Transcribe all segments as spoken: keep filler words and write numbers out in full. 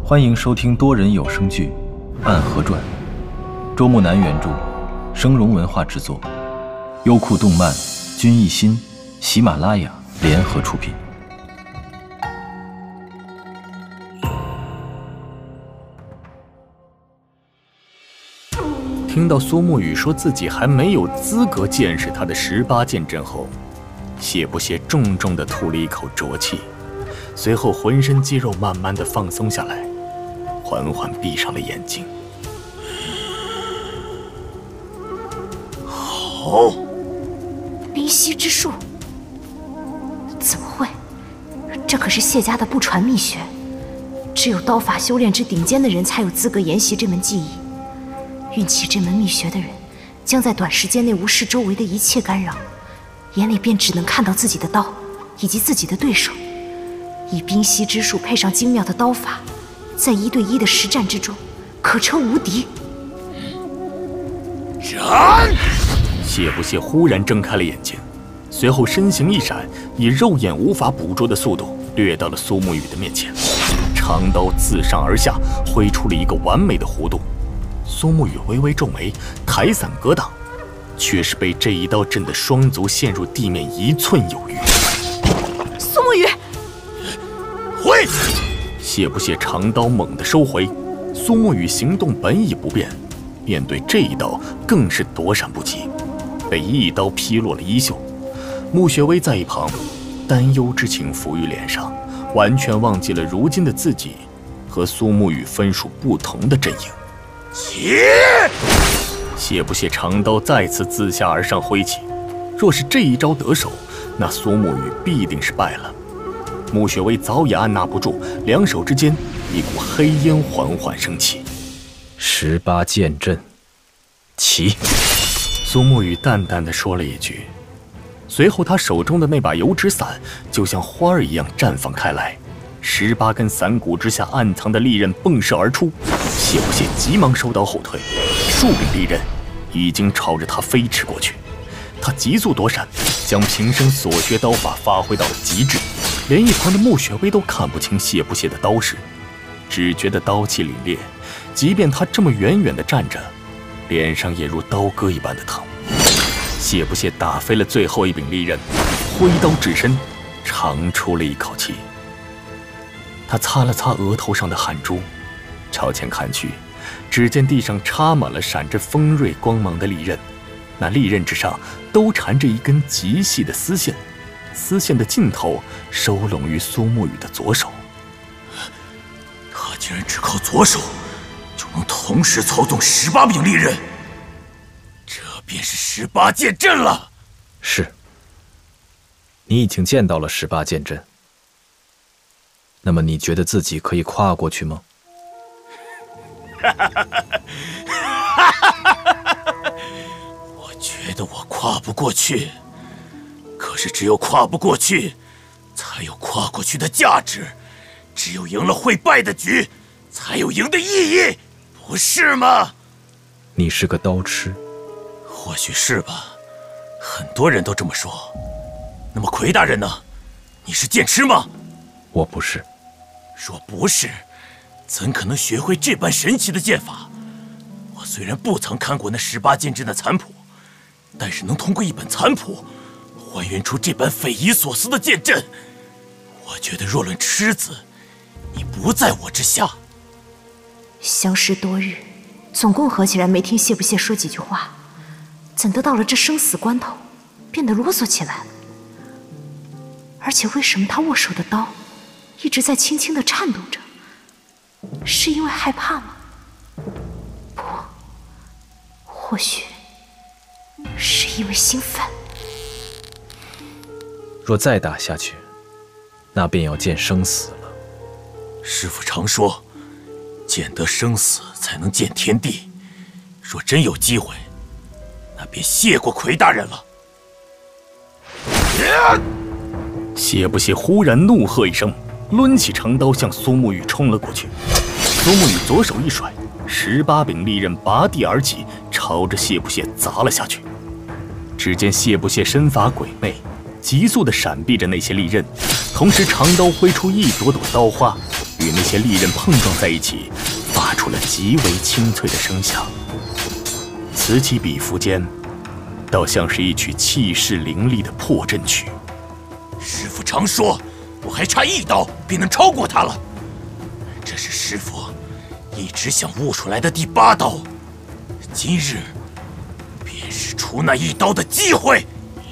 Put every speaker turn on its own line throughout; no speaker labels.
欢迎收听多人有声剧《暗河传》，周木南原著，生荣文化制作，优酷动漫、君艺心、喜马拉雅联合出品。
听到苏沐雨说自己还没有资格见识他的十八剑阵后，谢不谢重重地吐了一口浊气，随后浑身肌肉慢慢地放松下来，缓缓闭上了眼睛。
好，
冰息之术？怎么会？这可是谢家的不传秘学，只有刀法修炼至顶尖的人才有资格研习这门技艺。运起这门秘学的人，将在短时间内无视周围的一切干扰，眼里便只能看到自己的刀以及自己的对手。以冰息之术配上精妙的刀法，在一对一的实战之中，可称无敌。
斩！
谢不谢忽然睁开了眼睛，随后身形一闪，以肉眼无法捕捉的速度掠到了苏沐雨的面前，长刀自上而下挥出了一个完美的弧度。苏沐雨微微皱眉，抬伞格挡，却是被这一刀震得双足陷入地面一寸有余。
苏沐雨，
挥！
谢不谢长刀猛地收回，苏沐雨行动本已不便，面对这一刀更是躲闪不及，被一刀劈落了衣袖。穆雪薇在一旁，担忧之情浮于脸上，完全忘记了如今的自己和苏沐雨分属不同的阵营。
起！
谢不谢长刀再次自下而上挥起，若是这一招得手，那苏沐雨必定是败了。穆雪薇早已按捺不住，两手之间一股黑烟缓缓升起。
十八剑阵，起！
苏沐雨淡淡地说了一句，随后他手中的那把油纸伞就像花儿一样绽放开来，十八根伞骨之下暗藏的利刃迸射而出。谢不谢急忙收刀后退，数柄利刃已经朝着他飞驰过去。他急速躲闪，将平生所学刀法发挥到了极致，连一旁的穆雪薇都看不清谢不谢的刀势，只觉得刀气凛冽，即便他这么远远地站着，脸上也如刀割一般的疼。谢不谢打飞了最后一柄利刃，挥刀至身，长出了一口气。他擦了擦额头上的汗珠，朝前看去，只见地上插满了闪着锋锐光芒的利刃，那利刃之上都缠着一根极细的丝线，丝线的尽头收拢于苏沐雨的左手。
他竟然只靠左手就能同时操纵十八柄利刃，这便是十八剑阵了。
是，你已经见到了十八剑阵，那么你觉得自己可以跨过去吗？
我觉得我跨不过去，可是只有跨不过去，才有跨过去的价值。只有赢了会败的局，才有赢的意义，不是吗？
你是个刀痴。
或许是吧，很多人都这么说。那么奎大人呢？你是剑痴吗？
我不是。
若不是，怎可能学会这般神奇的剑法？我虽然不曾看过那十八剑阵的残谱，但是能通过一本残谱还原出这般匪夷所思的剑阵，我觉得若论痴子，你不在我之下。
相识多日，总共合起来没听谢不谢说几句话，怎得到了这生死关头变得啰嗦起来了？而且为什么他握手的刀一直在轻轻地颤动着？是因为害怕吗？不，或许是因为兴奋。
若再打下去，那便要见生死了。
师父常说，见得生死才能见天地。若真有机会，那便谢过奎大人了。
谢不谢忽然怒喝一声，抡起长刀向苏沐雨冲了过去。苏沐雨左手一甩，十八柄利刃拔地而起，朝着谢不谢砸了下去。只见谢不谢身法鬼魅，急速地闪避着那些利刃，同时长刀挥出一朵朵刀花， 与那些利刃碰撞在一起，发出了极为清脆的声响。此起彼伏间，倒像是一曲气势凌厉的破阵曲。
师父常说，我还差一刀便能超过他了。这是师父一直想悟出来的第八刀，今日便是出那一刀的机会。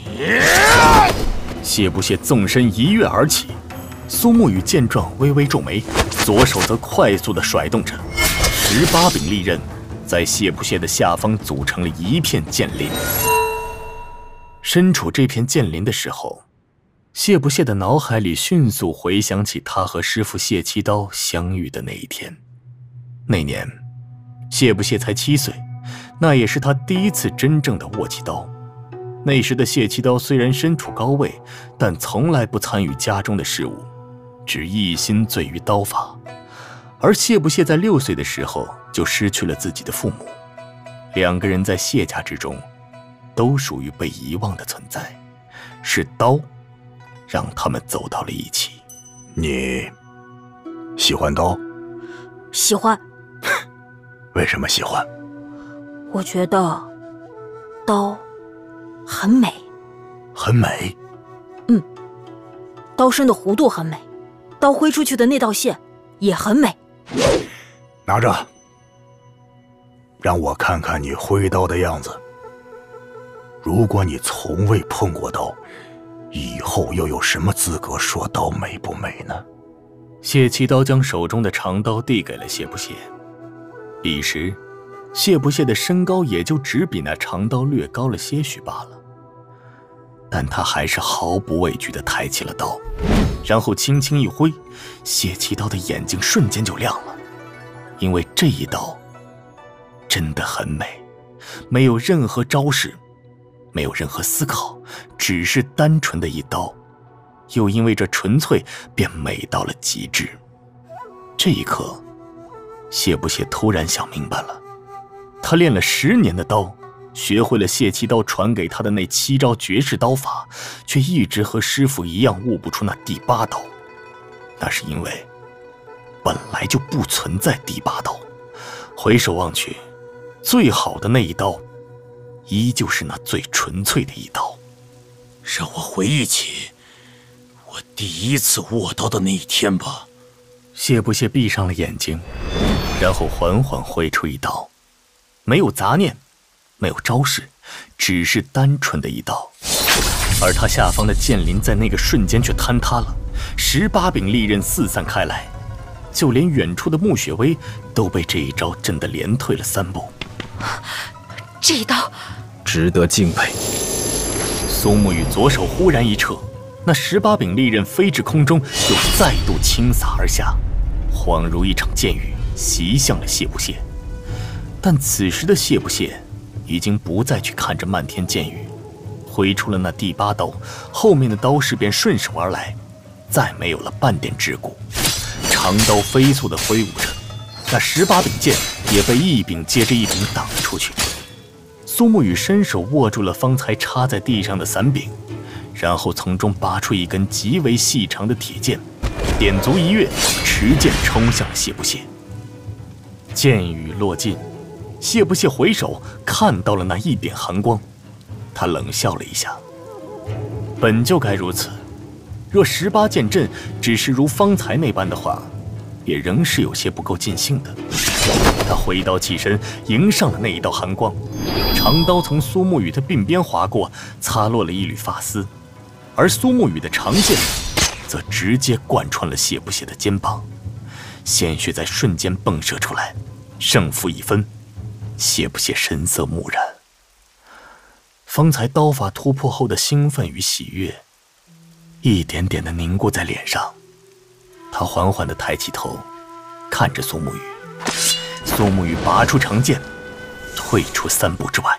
谢不谢纵身一跃而起，苏沐雨见状微微皱眉，左手则快速地甩动着十八柄利刃，在谢不谢的下方组成了一片剑林。身处这片剑林的时候，谢不谢的脑海里迅速回想起他和师父谢七刀相遇的那一天。那年，谢不谢才七岁，那也是他第一次真正的握起刀。那时的谢七刀虽然身处高位，但从来不参与家中的事务，只一心醉于刀法。而谢不谢在六岁的时候就失去了自己的父母，两个人在谢家之中都属于被遗忘的存在，是刀让他们走到了一起。
你喜欢刀？
喜欢。
为什么喜欢？
我觉得刀很美。
很美？
嗯，刀身的弧度很美，刀挥出去的那道线也很美。
拿着，让我看看你挥刀的样子。如果你从未碰过刀，以后又有什么资格说刀美不美呢？
谢七刀将手中的长刀递给了谢不谢。彼时，谢不谢的身高也就只比那长刀略高了些许罢了，但他还是毫不畏惧地抬起了刀，然后轻轻一挥，谢七刀的眼睛瞬间就亮了，因为这一刀真的很美，没有任何招式，没有任何思考，只是单纯的一刀，又因为这纯粹便美到了极致。这一刻，谢不谢突然想明白了，他练了十年的刀，学会了谢七刀传给他的那七招绝世刀法，却一直和师父一样悟不出那第八刀。那是因为本来就不存在第八刀。回首望去，最好的那一刀依旧是那最纯粹的一刀。
让我回忆起我第一次握刀的那一天吧。
谢不谢闭上了眼睛，然后缓缓挥出一刀，没有杂念，没有招式，只是单纯的一刀。而他下方的剑林在那个瞬间却坍塌了，十八柄利刃四散开来，就连远处的穆雪薇都被这一招震得连退了三步。
这一刀
值得敬佩。
苏沐雨左手忽然一撤，那十八柄利刃飞至空中，又再度倾洒而下，恍如一场箭雨，袭向了谢不谢。但此时的谢不谢已经不再去看着漫天箭雨，挥出了那第八刀，后面的刀势便顺手而来，再没有了半点桎梏。长刀飞速地挥舞着，那十八柄剑也被一柄接着一柄挡了出去。苏沐雨伸手握住了方才插在地上的伞柄，然后从中拔出一根极为细长的铁剑，点足一跃，持剑冲向了谢不谢。剑雨落尽，谢不谢回首看到了那一点寒光，他冷笑了一下。本就该如此，若十八剑阵只是如方才那般的话，也仍是有些不够尽兴的。他挥刀起身，迎上了那一道寒光，长刀从苏沐雨的鬓边划过，擦落了一缕发丝，而苏沐雨的长剑则直接贯穿了谢不谢的肩膀，鲜血在瞬间迸射出来，胜负已分。谢不谢神色木然，方才刀法突破后的兴奋与喜悦一点点地凝固在脸上。他缓缓地抬起头，看着苏沐雨。苏沐雨拔出长剑，退出三步之外。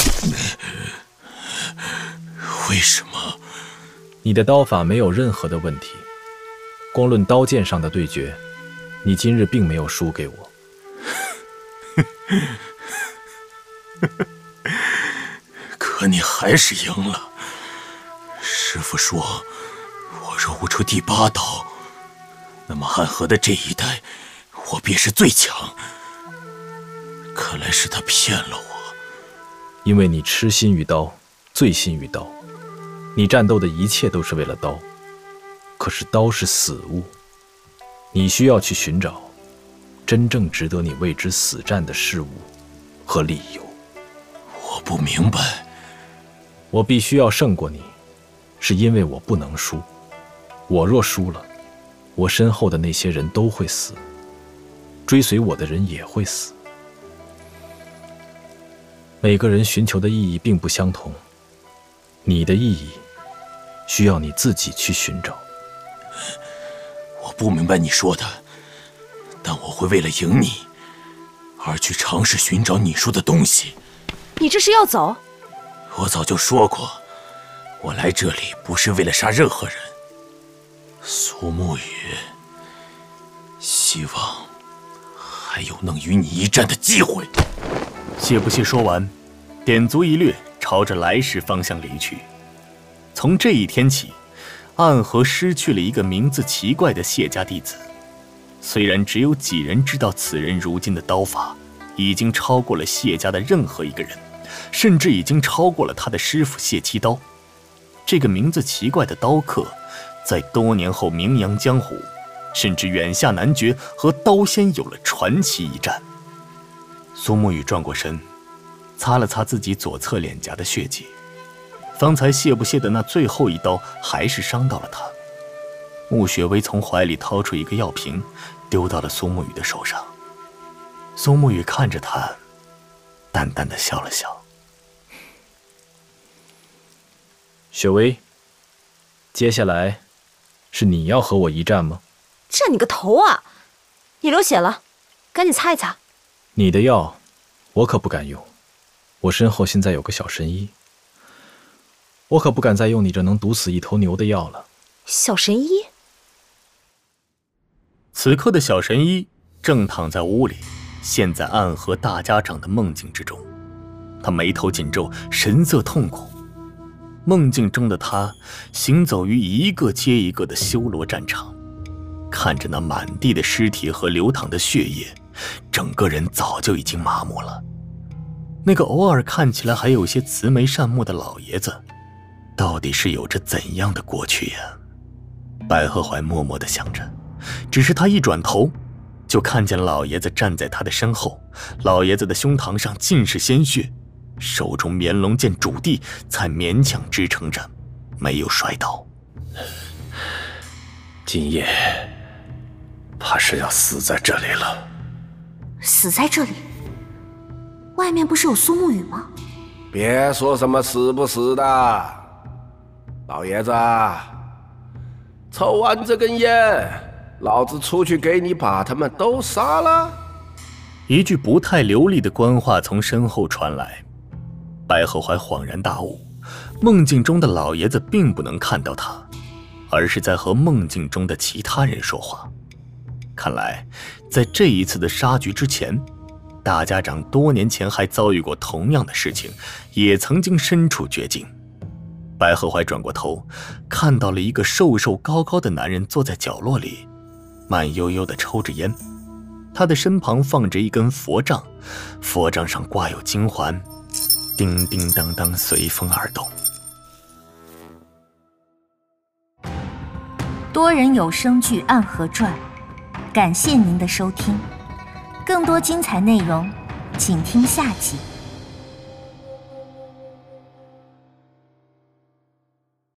为什么？
你的刀法没有任何的问题，光论刀剑上的对决，你今日并没有输给我。
可你还是赢了。师父说，我若悟出第八刀， 那么暗河的这一代，我便是最强。看来是他骗了我。
因为你痴心于刀，醉心于刀，你战斗的一切都是为了刀。可是刀是死物，你需要去寻找真正值得你为之死战的事物和理由。
我不明白。
我必须要胜过你，是因为我不能输。我若输了，我身后的那些人都会死，追随我的人也会死。每个人寻求的意义并不相同，你的意义需要你自己去寻找。
我不明白你说的，但我会为了赢你而去尝试寻找你说的东西。
你这是要走？
我早就说过，我来这里不是为了杀任何人。苏沐雨，希望还有能与你一战的机会。
谢不谢说完，点足一掠，朝着来时方向离去。从这一天起，暗河失去了一个名字奇怪的谢家弟子。虽然只有几人知道此人如今的刀法已经超过了谢家的任何一个人，甚至已经超过了他的师傅谢七刀。这个名字奇怪的刀客，在多年后名扬江湖，甚至远下南绝，和刀仙有了传奇一战。苏沐雨转过身，擦了擦自己左侧脸颊的血迹。方才谢不谢的那最后一刀还是伤到了他。穆雪薇从怀里掏出一个药瓶，丢到了苏沐雨的手上。苏沐雨看着他，淡淡的笑了笑。
雪薇，接下来是你要和我一战吗？
战你个头啊！你流血了，赶紧擦一擦。
你的药我可不敢用，我身后现在有个小神医，我可不敢再用你这能毒死一头牛的药了。
小神医？
此刻的小神医正躺在屋里，陷在暗河大家长的梦境之中。他眉头紧皱，神色痛苦。梦境中的他行走于一个接一个的修罗战场，看着那满地的尸体和流淌的血液，整个人早就已经麻木了。那个偶尔看起来还有些慈眉善目的老爷子，到底是有着怎样的过去呀？白鹤怀默默地想着，只是他一转头，就看见老爷子站在他的身后。老爷子的胸膛上尽是鲜血，手中绵龙剑拄地，才勉强支撑着，没有摔倒。
今夜怕是要死在这里了。
死在这里？外面不是有苏沐雨吗？
别说什么死不死的，老爷子，抽完这根烟，老子出去给你把他们都杀了。
一句不太流利的官话从身后传来，白鹤怀恍然大悟，梦境中的老爷子并不能看到他，而是在和梦境中的其他人说话。看来在这一次的杀局之前，大家长多年前还遭遇过同样的事情，也曾经身处绝境。白鹤怀转过头，看到了一个瘦瘦高高的男人坐在角落里，慢悠悠地抽着烟。他的身旁放着一根佛杖，佛杖上挂有金环，叮叮当当随风而动。
多人有声剧《暗河传》，感谢您的收听，更多精彩内容，请听下集。